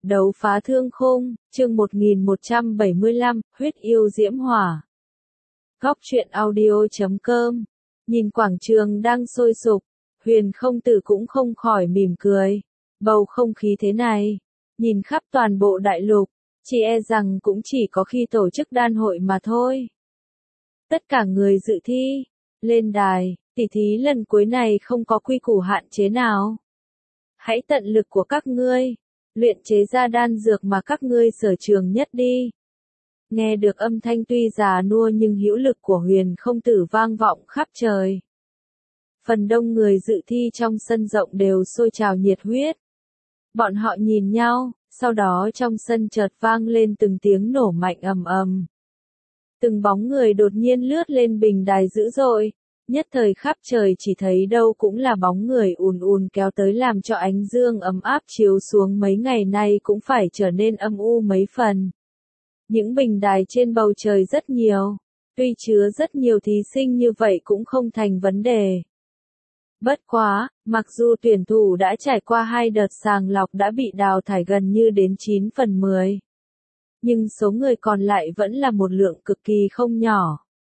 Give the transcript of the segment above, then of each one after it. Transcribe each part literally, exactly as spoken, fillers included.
Đấu phá thương khung, chương một nghìn một trăm bảy mươi lăm, huyết yêu diễm hỏa. Góc truyện audio chấm com. Nhìn quảng trường đang sôi sục, Huyền không tử cũng không khỏi mỉm cười. Bầu không khí thế này, nhìn khắp toàn bộ đại lục, chỉ e rằng cũng chỉ có khi tổ chức đan hội mà thôi. Tất cả người dự thi, lên đài, tỉ thí lần cuối này không có quy củ hạn chế nào. Hãy tận lực của các ngươi, luyện chế ra đan dược mà các ngươi sở trường nhất đi. Nghe được âm thanh tuy già nua nhưng hữu lực của Huyền không tử vang vọng khắp trời. Phần đông người dự thi trong sân rộng đều sôi trào nhiệt huyết. Bọn họ nhìn nhau, sau đó trong sân chợt vang lên từng tiếng nổ mạnh ầm ầm. Từng bóng người đột nhiên lướt lên bình đài dữ dội, nhất thời khắp trời chỉ thấy đâu cũng là bóng người ùn ùn kéo tới làm cho ánh dương ấm áp chiếu xuống mấy ngày nay cũng phải trở nên âm u mấy phần. Những bình đài trên bầu trời rất nhiều, tuy chứa rất nhiều thí sinh như vậy cũng không thành vấn đề. Bất quá, mặc dù tuyển thủ đã trải qua hai đợt sàng lọc đã bị đào thải gần như đến chín phần mười. Nhưng số người còn lại vẫn là một lượng cực kỳ không nhỏ.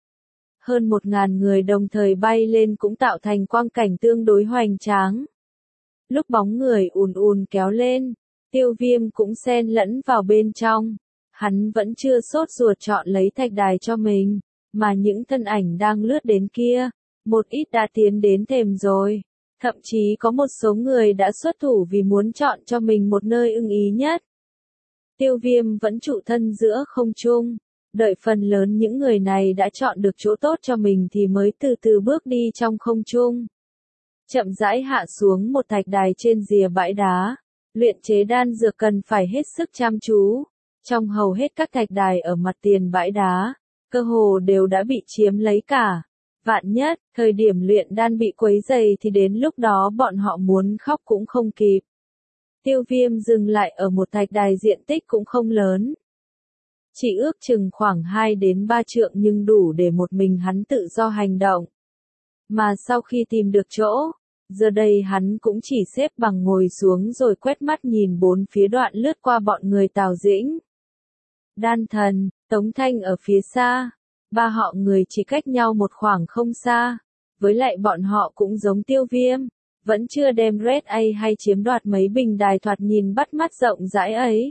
Hơn một ngàn người đồng thời bay lên cũng tạo thành quang cảnh tương đối hoành tráng. Lúc bóng người ùn ùn kéo lên, Tiêu Viêm cũng xen lẫn vào bên trong. Hắn vẫn chưa sốt ruột chọn lấy thạch đài cho mình, mà những thân ảnh đang lướt đến kia, một ít đã tiến đến thềm rồi. Thậm chí có một số người đã xuất thủ vì muốn chọn cho mình một nơi ưng ý nhất. Tiêu Viêm vẫn trụ thân giữa không trung, đợi phần lớn những người này đã chọn được chỗ tốt cho mình thì mới từ từ bước đi trong không trung. Chậm rãi hạ xuống một thạch đài trên rìa bãi đá, luyện chế đan dược cần phải hết sức chăm chú. Trong hầu hết các thạch đài ở mặt tiền bãi đá, cơ hồ đều đã bị chiếm lấy cả. Vạn nhất, thời điểm luyện đan bị quấy rầy thì đến lúc đó bọn họ muốn khóc cũng không kịp. Tiêu Viêm dừng lại ở một thạch đài diện tích cũng không lớn. Chỉ ước chừng khoảng hai đến ba trượng nhưng đủ để một mình hắn tự do hành động. Mà sau khi tìm được chỗ, giờ đây hắn cũng chỉ xếp bằng ngồi xuống rồi quét mắt nhìn bốn phía đoạn lướt qua bọn người Tào Dĩnh. Đan thần, Tống Thanh ở phía xa, ba họ người chỉ cách nhau một khoảng không xa, với lại bọn họ cũng giống Tiêu Viêm, vẫn chưa đem Red A hay chiếm đoạt mấy bình đài thoạt nhìn bắt mắt rộng rãi ấy,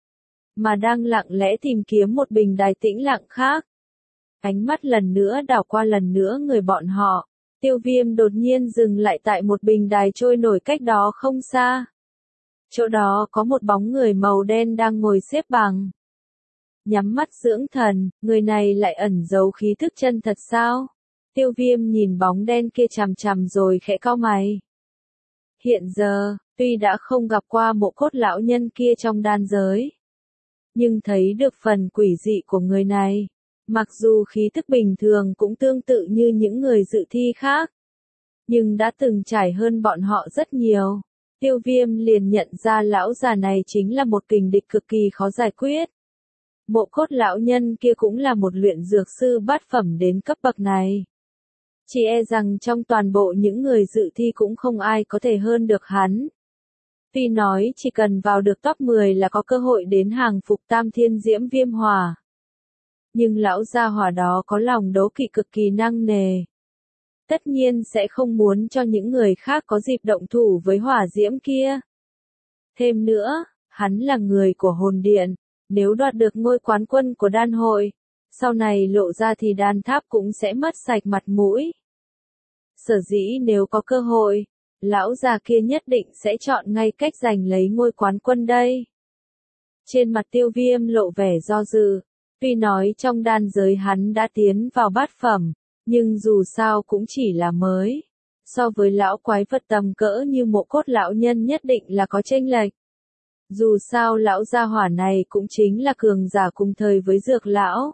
mà đang lặng lẽ tìm kiếm một bình đài tĩnh lặng khác. Ánh mắt lần nữa đảo qua lần nữa người bọn họ, Tiêu Viêm đột nhiên dừng lại tại một bình đài trôi nổi cách đó không xa. Chỗ đó có một bóng người màu đen đang ngồi xếp bằng. Nhắm mắt dưỡng thần, người này lại ẩn giấu khí thức chân thật sao? Tiêu Viêm nhìn bóng đen kia chằm chằm rồi khẽ cau mày. Hiện giờ, tuy đã không gặp qua mộ cốt lão nhân kia trong đan giới, nhưng thấy được phần quỷ dị của người này. Mặc dù khí thức bình thường cũng tương tự như những người dự thi khác, nhưng đã từng trải hơn bọn họ rất nhiều. Tiêu Viêm liền nhận ra lão già này chính là một kình địch cực kỳ khó giải quyết. Mộ cốt lão nhân kia cũng là một luyện dược sư bát phẩm đến cấp bậc này. Chỉ e rằng trong toàn bộ những người dự thi cũng không ai có thể hơn được hắn. Tuy nói chỉ cần vào được top mười là có cơ hội đến hàng phục tam thiên diễm viêm hỏa. Nhưng lão gia hỏa đó có lòng đố kỵ cực kỳ nặng nề. Tất nhiên sẽ không muốn cho những người khác có dịp động thủ với hỏa diễm kia. Thêm nữa, hắn là người của hồn điện. Nếu đoạt được ngôi quán quân của đan hội, sau này lộ ra thì đan tháp cũng sẽ mất sạch mặt mũi. Sở dĩ nếu có cơ hội, lão già kia nhất định sẽ chọn ngay cách giành lấy ngôi quán quân đây. Trên mặt Tiêu Viêm lộ vẻ do dự, tuy nói trong đan giới hắn đã tiến vào bát phẩm, nhưng dù sao cũng chỉ là mới. So với lão quái vật tầm cỡ như mộ cốt lão nhân nhất định là có chênh lệch. Dù sao lão gia hỏa này cũng chính là cường giả cùng thời với dược lão.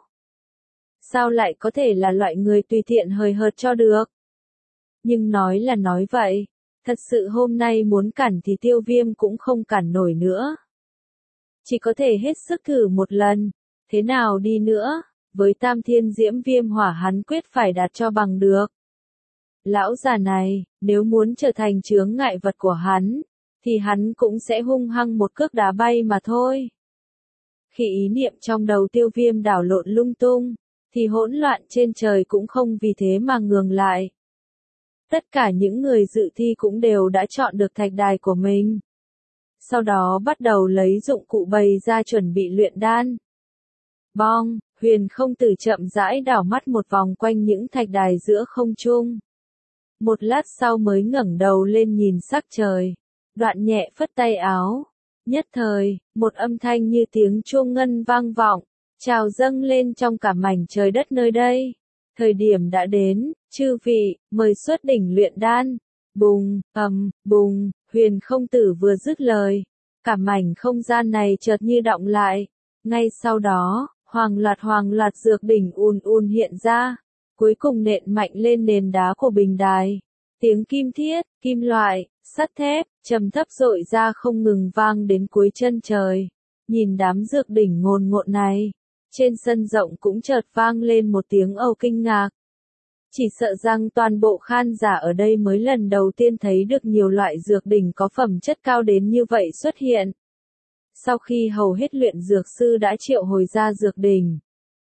Sao lại có thể là loại người tùy tiện hời hợt cho được? Nhưng nói là nói vậy, thật sự hôm nay muốn cản thì Tiêu Viêm cũng không cản nổi nữa. Chỉ có thể hết sức thử một lần, thế nào đi nữa, với tam thiên diễm viêm hỏa hắn quyết phải đạt cho bằng được. Lão già này, nếu muốn trở thành chướng ngại vật của hắn, thì hắn cũng sẽ hung hăng một cước đá bay mà thôi. Khi ý niệm trong đầu Tiêu Viêm đảo lộn lung tung, thì hỗn loạn trên trời cũng không vì thế mà ngừng lại. Tất cả những người dự thi cũng đều đã chọn được thạch đài của mình. Sau đó bắt đầu lấy dụng cụ bày ra chuẩn bị luyện đan. Bong, Huyền Không Tử chậm rãi đảo mắt một vòng quanh những thạch đài giữa không trung. Một lát sau mới ngẩng đầu lên nhìn sắc trời, đoạn nhẹ phất tay áo. Nhất thời, một âm thanh như tiếng chuông ngân vang vọng, trào dâng lên trong cả mảnh trời đất nơi đây. Thời điểm đã đến, chư vị, mời xuất đỉnh luyện đan. Bùng, ầm, bùng, Huyền Không Tử vừa dứt lời, cả mảnh không gian này chợt như đọng lại. Ngay sau đó, hoàng loạt hoàng loạt dược đỉnh ùn ùn hiện ra, cuối cùng nện mạnh lên nền đá của bình đài. Tiếng kim thiết, kim loại, sắt thép, trầm thấp dội ra không ngừng vang đến cuối chân trời. Nhìn đám dược đỉnh ngồn ngộn này, trên sân rộng cũng chợt vang lên một tiếng âu kinh ngạc. Chỉ sợ rằng toàn bộ khán giả ở đây mới lần đầu tiên thấy được nhiều loại dược đỉnh có phẩm chất cao đến như vậy xuất hiện. Sau khi hầu hết luyện dược sư đã triệu hồi ra dược đỉnh,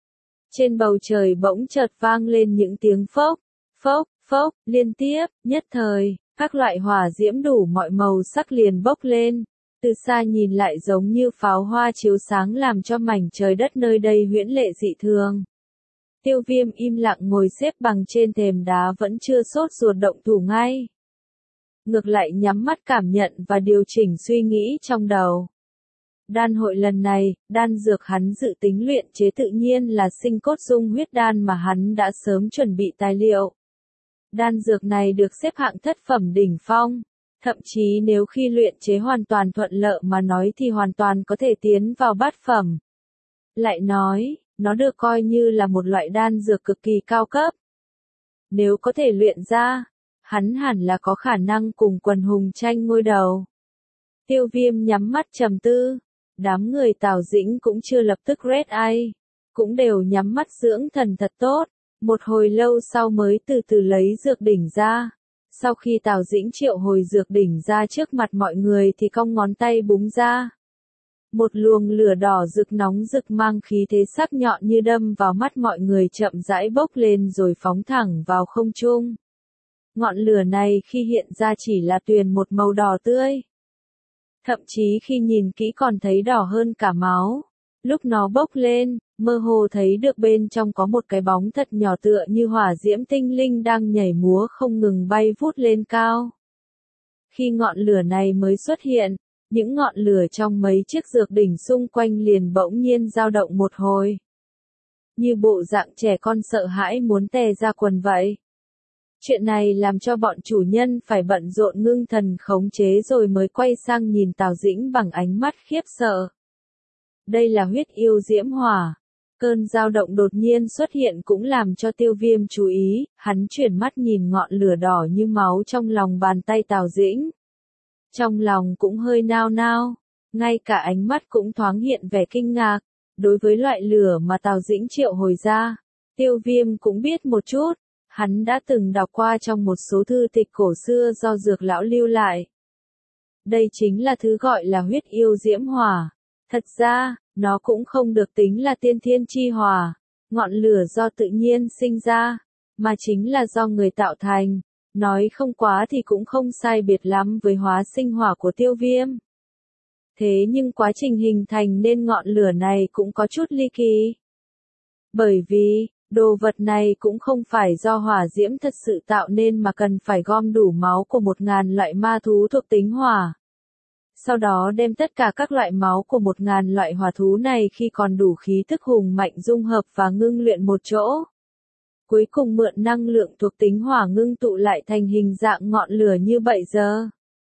trên bầu trời bỗng chợt vang lên những tiếng phốc, phốc, phốc, liên tiếp, nhất thời, các loại hỏa diễm đủ mọi màu sắc liền bốc lên, từ xa nhìn lại giống như pháo hoa chiếu sáng làm cho mảnh trời đất nơi đây huyễn lệ dị thường. Tiêu Viêm im lặng ngồi xếp bằng trên thềm đá vẫn chưa sốt ruột động thủ ngay. Ngược lại nhắm mắt cảm nhận và điều chỉnh suy nghĩ trong đầu. Đan hội lần này, đan dược hắn dự tính luyện chế tự nhiên là sinh cốt dung huyết đan mà hắn đã sớm chuẩn bị tài liệu. Đan dược này được xếp hạng thất phẩm đỉnh phong, thậm chí nếu khi luyện chế hoàn toàn thuận lợi mà nói thì hoàn toàn có thể tiến vào bát phẩm. Lại nói, nó được coi như là một loại đan dược cực kỳ cao cấp. Nếu có thể luyện ra, hắn hẳn là có khả năng cùng quần hùng tranh ngôi đầu. Tiêu Viêm nhắm mắt trầm tư, đám người Tào Dĩnh cũng chưa lập tức red eye, cũng đều nhắm mắt dưỡng thần thật tốt, một hồi lâu sau mới từ từ lấy dược đỉnh ra. Sau khi Tào Dĩnh triệu hồi dược đỉnh ra trước mặt mọi người thì cong ngón tay búng ra. Một luồng lửa đỏ rực nóng rực mang khí thế sắc nhọn như đâm vào mắt mọi người chậm rãi bốc lên rồi phóng thẳng vào không trung. Ngọn lửa này khi hiện ra chỉ là tuyền một màu đỏ tươi. Thậm chí khi nhìn kỹ còn thấy đỏ hơn cả máu. Lúc nó bốc lên, mơ hồ thấy được bên trong có một cái bóng thật nhỏ tựa như hỏa diễm tinh linh đang nhảy múa không ngừng bay vút lên cao. Khi ngọn lửa này mới xuất hiện, những ngọn lửa trong mấy chiếc dược đỉnh xung quanh liền bỗng nhiên dao động một hồi. Như bộ dạng trẻ con sợ hãi muốn tè ra quần vậy. Chuyện này làm cho bọn chủ nhân phải bận rộn ngưng thần khống chế rồi mới quay sang nhìn Tào Dĩnh bằng ánh mắt khiếp sợ. Đây là huyết yêu diễm hỏa. Cơn dao động đột nhiên xuất hiện cũng làm cho Tiêu Viêm chú ý, hắn chuyển mắt nhìn ngọn lửa đỏ như máu trong lòng bàn tay Tào Dĩnh. Trong lòng cũng hơi nao nao, ngay cả ánh mắt cũng thoáng hiện vẻ kinh ngạc. Đối với loại lửa mà Tào Dĩnh triệu hồi ra, Tiêu Viêm cũng biết một chút, hắn đã từng đọc qua trong một số thư tịch cổ xưa do dược lão lưu lại. Đây chính là thứ gọi là huyết yêu diễm hỏa. Thật ra, nó cũng không được tính là tiên thiên chi hỏa, ngọn lửa do tự nhiên sinh ra, mà chính là do người tạo thành. Nói không quá thì cũng không sai biệt lắm với hóa sinh hỏa của Tiêu Viêm. Thế nhưng quá trình hình thành nên ngọn lửa này cũng có chút ly kỳ. Bởi vì, đồ vật này cũng không phải do hỏa diễm thật sự tạo nên mà cần phải gom đủ máu của một ngàn loại ma thú thuộc tính hỏa. Sau đó đem tất cả các loại máu của một ngàn loại hỏa thú này khi còn đủ khí thức hùng mạnh dung hợp và ngưng luyện một chỗ. Cuối cùng mượn năng lượng thuộc tính hỏa ngưng tụ lại thành hình dạng ngọn lửa như bây giờ.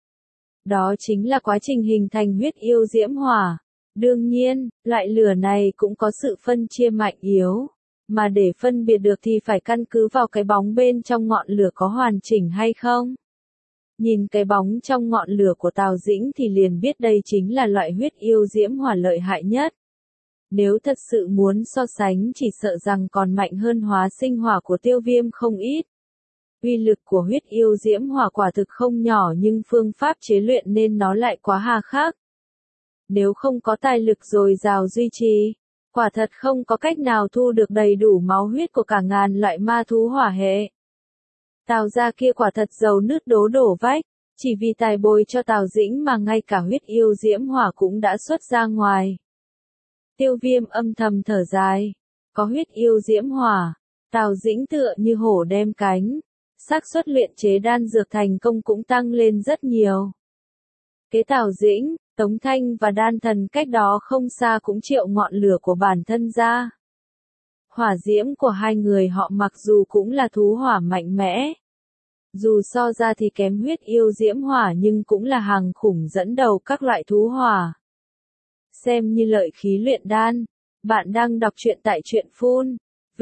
Đó chính là quá trình hình thành huyết yêu diễm hỏa. Đương nhiên, loại lửa này cũng có sự phân chia mạnh yếu. Mà để phân biệt được thì phải căn cứ vào cái bóng bên trong ngọn lửa có hoàn chỉnh hay không. Nhìn cái bóng trong ngọn lửa của Tào Dĩnh thì liền biết đây chính là loại huyết yêu diễm hỏa lợi hại nhất. Nếu thật sự muốn so sánh chỉ sợ rằng còn mạnh hơn hóa sinh hỏa của Tiêu Viêm không ít. Uy lực của huyết yêu diễm hỏa quả thực không nhỏ nhưng phương pháp chế luyện nên nó lại quá hà khắc. Nếu không có tài lực dồi dào duy trì, quả thật không có cách nào thu được đầy đủ máu huyết của cả ngàn loại ma thú hỏa hệ. Tào gia kia quả thật giàu nứt đố đổ vách, chỉ vì tài bồi cho Tào Dĩnh mà ngay cả huyết yêu diễm hỏa cũng đã xuất ra ngoài. Tiêu Viêm âm thầm thở dài, có huyết yêu diễm hỏa, Tào Dĩnh tựa như hổ đem cánh, xác suất luyện chế đan dược thành công cũng tăng lên rất nhiều. Kế Tào Dĩnh, Tống Thanh và Đan Thần cách đó không xa cũng triệu ngọn lửa của bản thân ra. Hỏa diễm của hai người họ mặc dù cũng là thú hỏa mạnh mẽ, dù so ra thì kém huyết yêu diễm hỏa nhưng cũng là hàng khủng dẫn đầu các loại thú hỏa. Xem như lợi khí luyện đan, bạn đang đọc truyện tại truyện phun,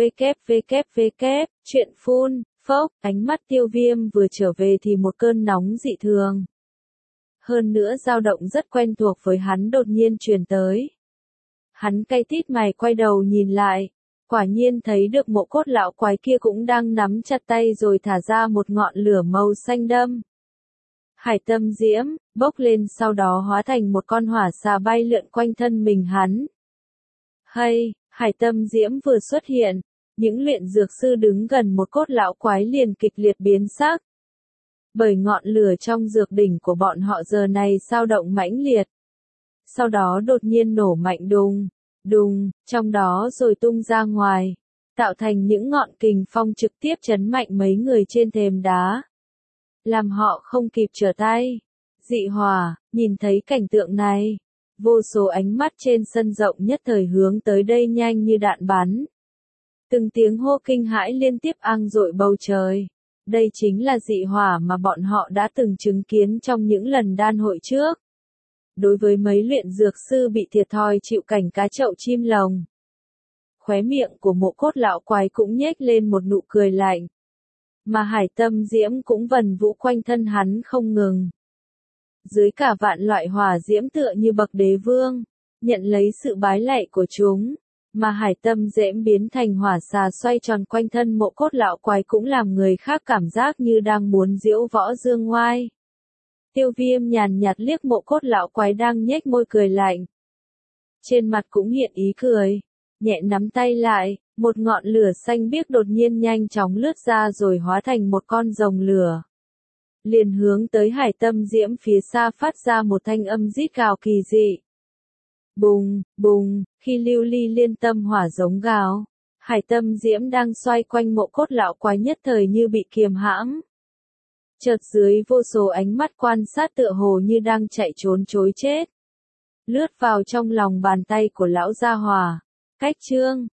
www, truyện phun, phốc, ánh mắt Tiêu Viêm vừa trở về thì một cơn nóng dị thường. Hơn nữa dao động rất quen thuộc với hắn đột nhiên truyền tới. Hắn cay tít mày quay đầu nhìn lại, quả nhiên thấy được mộ cốt lão quái kia cũng đang nắm chặt tay rồi thả ra một ngọn lửa màu xanh đâm. Hải tâm diễm, bốc lên sau đó hóa thành một con hỏa xà bay lượn quanh thân mình hắn. Hay, hải tâm diễm vừa xuất hiện, những luyện dược sư đứng gần một cốt lão quái liền kịch liệt biến sắc. Bởi ngọn lửa trong dược đỉnh của bọn họ giờ này sao động mãnh liệt. Sau đó đột nhiên nổ mạnh đùng, đùng, trong đó rồi tung ra ngoài, tạo thành những ngọn kình phong trực tiếp chấn mạnh mấy người trên thềm đá. Làm họ không kịp trở tay. Dị hỏa, nhìn thấy cảnh tượng này, vô số ánh mắt trên sân rộng nhất thời hướng tới đây nhanh như đạn bắn. Từng tiếng hô kinh hãi liên tiếp ang dội bầu trời. Đây chính là dị hỏa mà bọn họ đã từng chứng kiến trong những lần đan hội trước. Đối với mấy luyện dược sư bị thiệt thòi chịu cảnh cá chậu chim lồng, khóe miệng của mộ cốt lão quái cũng nhếch lên một nụ cười lạnh. Mà hải tâm diễm cũng vần vũ quanh thân hắn không ngừng. Dưới cả vạn loại hỏa diễm tựa như bậc đế vương, nhận lấy sự bái lạy của chúng. Mà hải tâm diễm biến thành hỏa xà xoay tròn quanh thân mộ cốt lão quái cũng làm người khác cảm giác như đang muốn diễu võ dương ngoai. Tiêu Viêm nhàn nhạt liếc mộ cốt lão quái đang nhếch môi cười lạnh. Trên mặt cũng hiện ý cười, nhẹ nắm tay lại, một ngọn lửa xanh biếc đột nhiên nhanh chóng lướt ra rồi hóa thành một con rồng lửa. Liền hướng tới hải tâm diễm phía xa phát ra một thanh âm rít gào kỳ dị. Bùng, bùng, khi lưu ly liên tâm hỏa giống gào, hải tâm diễm đang xoay quanh mộ cốt lão quái nhất thời như bị kiềm hãm. Chợt dưới vô số ánh mắt quan sát tựa hồ như đang chạy trốn trối chết. Lướt vào trong lòng bàn tay của lão gia hỏa. Cách chương